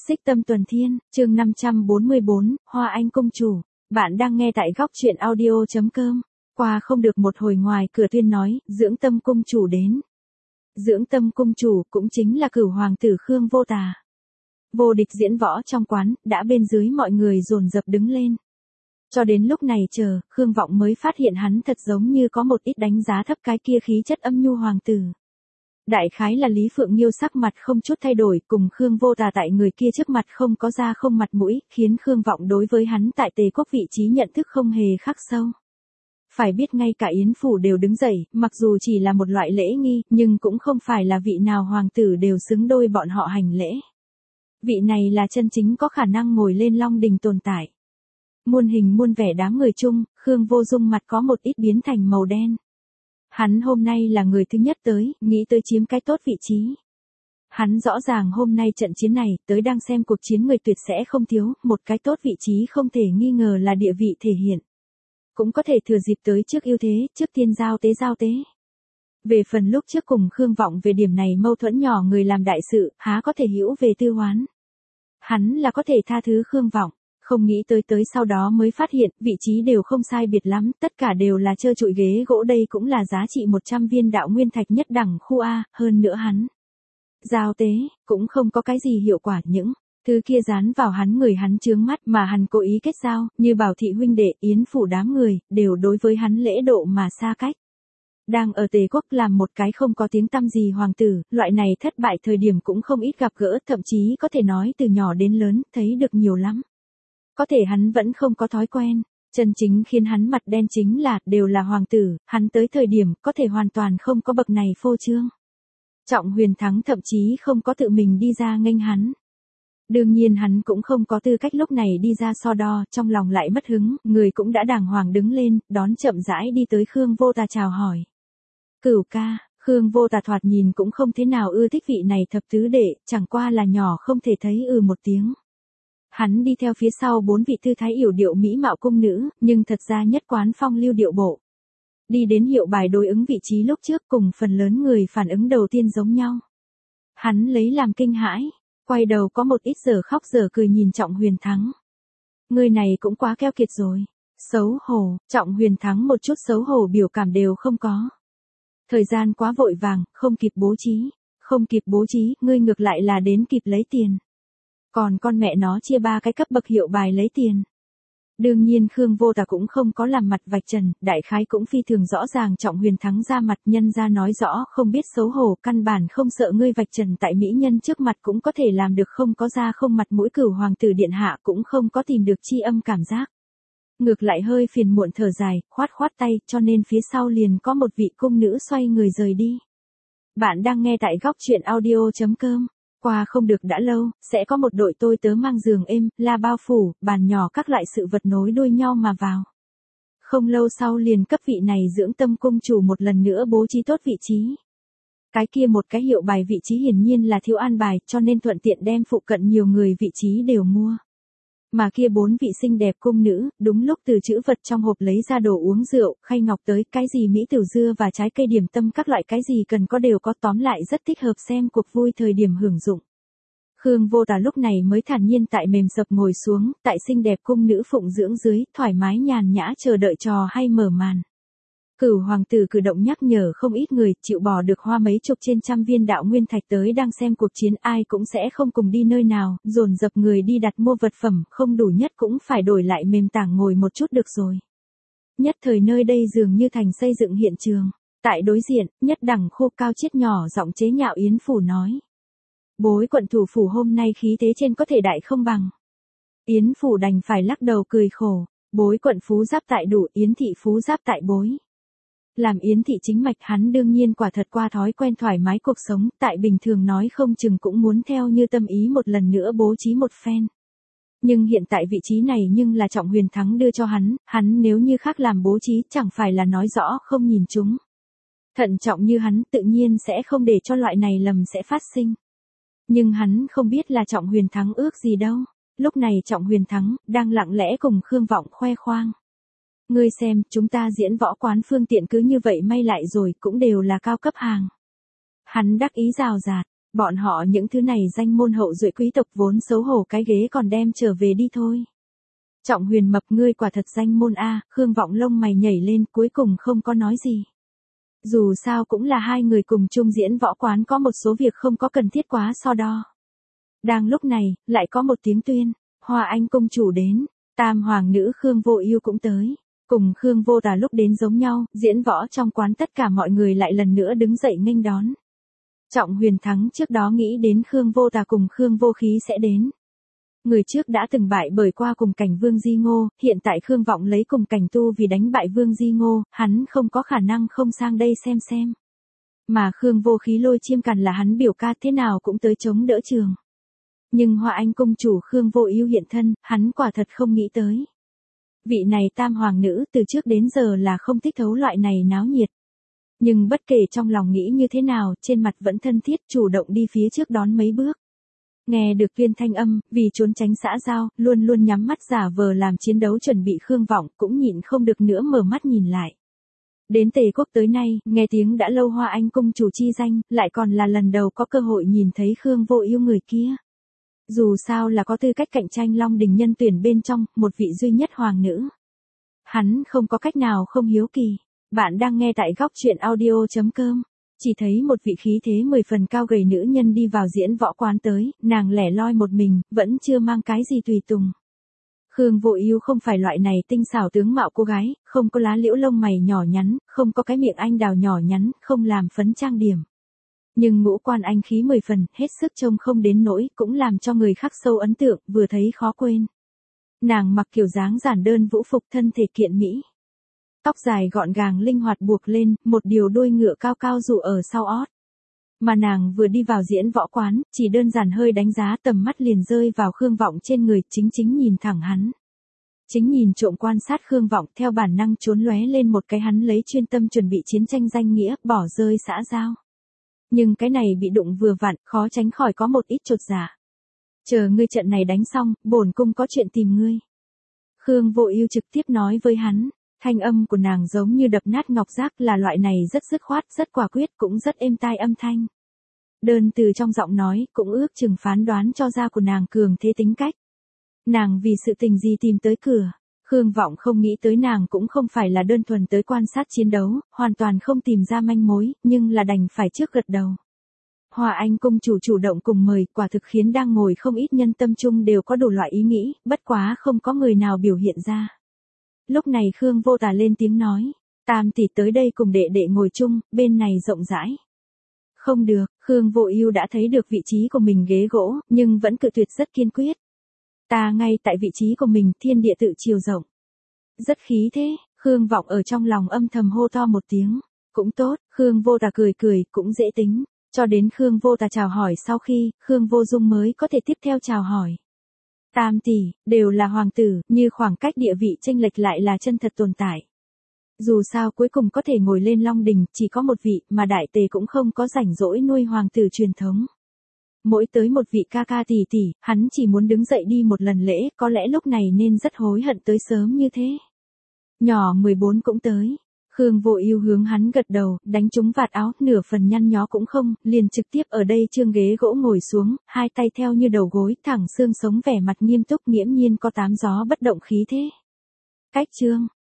Xích Tâm Tuần Thiên, chương 544, Hoa Anh Công Chủ. Bạn đang nghe tại góc truyện audio.com. Qua không được một hồi ngoài cửa tuyên nói, Dưỡng Tâm Cung Chủ đến. Dưỡng Tâm Cung Chủ cũng chính là Cửu Hoàng tử Khương Vô Tà. Vô địch diễn võ trong quán, đã bên dưới mọi người dồn dập đứng lên. Cho đến lúc này chờ, Khương Vọng mới phát hiện hắn thật giống như có một ít đánh giá thấp cái kia khí chất âm nhu hoàng tử. Đại khái là Lý Phượng Nhiêu sắc mặt không chút thay đổi, cùng Khương Vô Tà tại người kia trước mặt không có da không mặt mũi, khiến Khương Vọng đối với hắn tại Tề Quốc vị trí nhận thức không hề khắc sâu. Phải biết ngay cả Yến Phủ đều đứng dậy, mặc dù chỉ là một loại lễ nghi, nhưng cũng không phải là vị nào hoàng tử đều xứng đôi bọn họ hành lễ. Vị này là chân chính có khả năng ngồi lên Long Đình tồn tại. Muôn hình muôn vẻ đám người chung, Khương Vô Dung mặt có một ít biến thành màu đen. Hắn hôm nay là người thứ nhất tới, nghĩ tới chiếm cái tốt vị trí. Hắn rõ ràng hôm nay trận chiến này, tới đang xem cuộc chiến người tuyệt sẽ không thiếu, một cái tốt vị trí không thể nghi ngờ là địa vị thể hiện. Cũng có thể thừa dịp tới trước ưu thế, trước tiên giao tế. Về phần lúc trước cùng Khương Vọng về điểm này mâu thuẫn nhỏ người làm đại sự, há có thể hữu về tư hoán. Hắn là có thể tha thứ Khương Vọng. Không nghĩ tới sau đó mới phát hiện, vị trí đều không sai biệt lắm, tất cả đều là trơ trụi ghế gỗ, đây cũng là giá trị 100 viên đạo nguyên thạch nhất đẳng khu A, hơn nữa hắn. Giao tế, cũng không có cái gì hiệu quả, những thứ kia dán vào hắn người hắn chướng mắt mà hắn cố ý kết giao, như Bảo Thị huynh đệ, Yến Phủ đám người, đều đối với hắn lễ độ mà xa cách. Đang ở Tề Quốc làm một cái không có tiếng tăm gì hoàng tử, loại này thất bại thời điểm cũng không ít gặp gỡ, thậm chí có thể nói từ nhỏ đến lớn, thấy được nhiều lắm. Có thể hắn vẫn không có thói quen, chân chính khiến hắn mặt đen chính là, đều là hoàng tử, hắn tới thời điểm, có thể hoàn toàn không có bậc này phô trương. Trọng Huyền Thắng thậm chí không có tự mình đi ra nghênh hắn. Đương nhiên hắn cũng không có tư cách lúc này đi ra so đo, trong lòng lại mất hứng, người cũng đã đàng hoàng đứng lên, đón chậm rãi đi tới Khương Vô Tà chào hỏi. Cửu ca, Khương Vô Tà thoạt nhìn cũng không thế nào ưa thích vị này thập tứ đệ, chẳng qua là nhỏ không thể thấy một tiếng. Hắn đi theo phía sau 4 vị thư thái yểu điệu mỹ mạo cung nữ, nhưng thật ra nhất quán phong lưu điệu bộ. Đi đến hiệu bài đối ứng vị trí lúc trước cùng phần lớn người phản ứng đầu tiên giống nhau. Hắn lấy làm kinh hãi, quay đầu có một ít giờ khóc giờ cười nhìn Trọng Huyền Thắng. Người này cũng quá keo kiệt rồi. Xấu hổ, Trọng Huyền Thắng một chút xấu hổ biểu cảm đều không có. Thời gian quá vội vàng, không kịp bố trí, ngươi ngược lại là đến kịp lấy tiền. Còn con mẹ nó chia 3 cái cấp bậc hiệu bài lấy tiền. Đương nhiên Khương Vô Tà cũng không có làm mặt vạch trần, đại khái cũng phi thường rõ ràng Trọng Huyền Thắng ra mặt, nhân ra nói rõ không biết xấu hổ, căn bản không sợ ngươi vạch trần tại mỹ nhân trước mặt cũng có thể làm được, không có da không mặt mũi. Cửu hoàng tử điện hạ cũng không có tìm được chi âm cảm giác. Ngược lại hơi phiền muộn thở dài, khoát tay, cho nên phía sau liền có một vị cung nữ xoay người rời đi. Bạn đang nghe tại góc truyện audio.com. Qua không được đã lâu, sẽ có một đội tôi tớ mang giường êm, la bao phủ, bàn nhỏ các loại sự vật nối đuôi nhau mà vào. Không lâu sau liền cấp vị này Dưỡng Tâm Cung Chủ một lần nữa bố trí tốt vị trí. Cái kia một cái hiệu bài vị trí hiển nhiên là thiếu an bài, cho nên thuận tiện đem phụ cận nhiều người vị trí đều mua. Mà kia 4 vị xinh đẹp cung nữ, đúng lúc từ trữ vật trong hộp lấy ra đồ uống rượu, khay ngọc tới, cái gì mỹ tiểu dưa và trái cây điểm tâm các loại cái gì cần có đều có, tóm lại rất thích hợp xem cuộc vui thời điểm hưởng dụng. Khương Vô Tà lúc này mới thản nhiên tại mềm sập ngồi xuống, tại xinh đẹp cung nữ phụng dưỡng dưới, thoải mái nhàn nhã chờ đợi trò hay mở màn. Cửu hoàng tử cử động nhắc nhở không ít người, chịu bỏ được hoa mấy chục trên trăm viên đạo nguyên thạch tới đang xem cuộc chiến, ai cũng sẽ không cùng đi nơi nào, dồn dập người đi đặt mua vật phẩm, không đủ nhất cũng phải đổi lại mềm tảng ngồi một chút được rồi. Nhất thời nơi đây dường như thành xây dựng hiện trường. Tại đối diện, nhất đẳng khô cao chiết nhỏ giọng chế nhạo Yến Phủ nói. Bối quận thủ phủ hôm nay khí thế trên có thể đại không bằng. Yến Phủ đành phải lắc đầu cười khổ, bối quận phú giáp tại đủ, Yến thị phú giáp tại bối. Làm Yến thị chính mạch, hắn đương nhiên quả thật qua thói quen thoải mái cuộc sống, tại bình thường nói không chừng cũng muốn theo như tâm ý một lần nữa bố trí một phen. Nhưng hiện tại vị trí này nhưng là Trọng Huyền Thắng đưa cho hắn nếu như khác làm bố trí chẳng phải là nói rõ không nhìn chúng. Thận trọng như hắn tự nhiên sẽ không để cho loại này lầm sẽ phát sinh. Nhưng hắn không biết là Trọng Huyền Thắng ước gì đâu. Lúc này Trọng Huyền Thắng đang lặng lẽ cùng Khương Vọng khoe khoang. Ngươi xem, chúng ta diễn võ quán phương tiện cứ như vậy may lại rồi, cũng đều là cao cấp hàng. Hắn đắc ý rào rạt, Bọn họ những thứ này danh môn hậu duệ quý tộc vốn xấu hổ cái ghế còn đem trở về đi thôi. Trọng Huyền mập ngươi quả thật danh môn a, Khương Vọng lông mày nhảy lên cuối cùng không có nói gì. Dù sao cũng là hai người cùng chung diễn võ quán có một số việc không có cần thiết quá so đo. Đang lúc này, lại có một tiếng tuyên, Hoa Anh công chủ đến, tam hoàng nữ Khương Vô Ưu cũng tới. Cùng Khương Vô Tà lúc đến giống nhau, diễn võ trong quán tất cả mọi người lại lần nữa đứng dậy nghênh đón. Trọng Huyền Thắng trước đó nghĩ đến Khương Vô Tà cùng Khương Vô Khí sẽ đến. Người trước đã từng bại bởi qua cùng cảnh Vương Di Ngô, hiện tại Khương Vọng lấy cùng cảnh tu vì đánh bại Vương Di Ngô, hắn không có khả năng không sang đây xem. Mà Khương Vô Khí Lôi Chiêm Càn là hắn biểu ca thế nào cũng tới chống đỡ trường. Nhưng Hoa Anh công chủ Khương Vô Ưu hiện thân, hắn quả thật không nghĩ tới. Vị này tam hoàng nữ từ trước đến giờ là không thích thấu loại này náo nhiệt. Nhưng bất kể trong lòng nghĩ như thế nào, trên mặt vẫn thân thiết chủ động đi phía trước đón mấy bước. Nghe được Viên thanh âm, vì trốn tránh xã giao, luôn luôn nhắm mắt giả vờ làm chiến đấu chuẩn bị Khương Vọng cũng nhịn không được nữa mở mắt nhìn lại. Đến Tề Quốc tới nay, nghe tiếng đã lâu Hoa Anh công chủ chi danh, lại còn là lần đầu có cơ hội nhìn thấy Khương Vô Ưu người kia. Dù sao là có tư cách cạnh tranh Long Đình nhân tuyển bên trong, một vị duy nhất hoàng nữ. Hắn không có cách nào không hiếu kỳ. Bạn đang nghe tại góc truyện audio.com. Chỉ thấy một vị khí thế 10 phần cao gầy nữ nhân đi vào diễn võ quán tới, nàng lẻ loi một mình, vẫn chưa mang cái gì tùy tùng. Khương Vô Ưu không phải loại này tinh xảo tướng mạo cô gái, không có lá liễu lông mày nhỏ nhắn, không có cái miệng anh đào nhỏ nhắn, không làm phấn trang điểm. Nhưng ngũ quan anh khí 10 phần, hết sức trông không đến nỗi, cũng làm cho người khắc sâu ấn tượng, vừa thấy khó quên. Nàng mặc kiểu dáng giản đơn vũ phục thân thể kiện mỹ. Tóc dài gọn gàng linh hoạt buộc lên, một điều đuôi ngựa cao cao rủ ở sau ót. Mà nàng vừa đi vào diễn võ quán, chỉ đơn giản hơi đánh giá tầm mắt liền rơi vào Khương Vọng trên người, chính nhìn thẳng hắn. Chính nhìn trộm quan sát Khương Vọng theo bản năng trốn lóe lên một cái hắn lấy chuyên tâm chuẩn bị chiến tranh danh nghĩa, bỏ rơi xã giao. Nhưng cái này bị đụng vừa vặn, khó tránh khỏi có một ít chột dạ. Chờ ngươi trận này đánh xong, bổn cung có chuyện tìm ngươi. Khương Vô Ưu trực tiếp nói với hắn, thanh âm của nàng giống như đập nát ngọc giác, là loại này rất dứt khoát, rất quả quyết, cũng rất êm tai âm thanh. Đơn từ trong giọng nói, cũng ước chừng phán đoán cho ra của nàng cường thế tính cách. Nàng vì sự tình gì tìm tới cửa. Khương Vọng không nghĩ tới nàng cũng không phải là đơn thuần tới quan sát chiến đấu, hoàn toàn không tìm ra manh mối, nhưng là đành phải trước gật đầu. Hoa Anh công chủ chủ động cùng mời, quả thực khiến đang ngồi không ít nhân tâm trung đều có đủ loại ý nghĩ, bất quá không có người nào biểu hiện ra. Lúc này Khương Vô Tà lên tiếng nói, tam tỷ tới đây cùng đệ đệ ngồi chung, bên này rộng rãi. Không được, Khương Vô Ưu đã thấy được vị trí của mình ghế gỗ, nhưng vẫn cự tuyệt rất kiên quyết. Ta ngay tại vị trí của mình, thiên địa tự chiều rộng. Rất khí thế, Khương Vọng ở trong lòng âm thầm hô to một tiếng. Cũng tốt, Khương Vô Tà cười, cũng dễ tính. Cho đến Khương Vô Tà chào hỏi sau khi, Khương Vô Dung mới có thể tiếp theo chào hỏi. Tam tỷ, đều là hoàng tử, như khoảng cách địa vị chênh lệch lại là chân thật tồn tại. Dù sao cuối cùng có thể ngồi lên Long Đình, chỉ có một vị, mà Đại Tề cũng không có rảnh rỗi nuôi hoàng tử truyền thống. Mỗi tới một vị ca ca tỷ tỷ, hắn chỉ muốn đứng dậy đi một lần lễ, có lẽ lúc này nên rất hối hận tới sớm như thế. Nhỏ 14 cũng tới. Khương Vô Ưu hướng hắn gật đầu, đánh trúng vạt áo, nửa phần nhăn nhó cũng không, liền trực tiếp ở đây trương ghế gỗ ngồi xuống, hai tay theo như đầu gối, thẳng xương sống vẻ mặt nghiêm túc, nghiễm nhiên có tám gió bất động khí thế. Cách trương,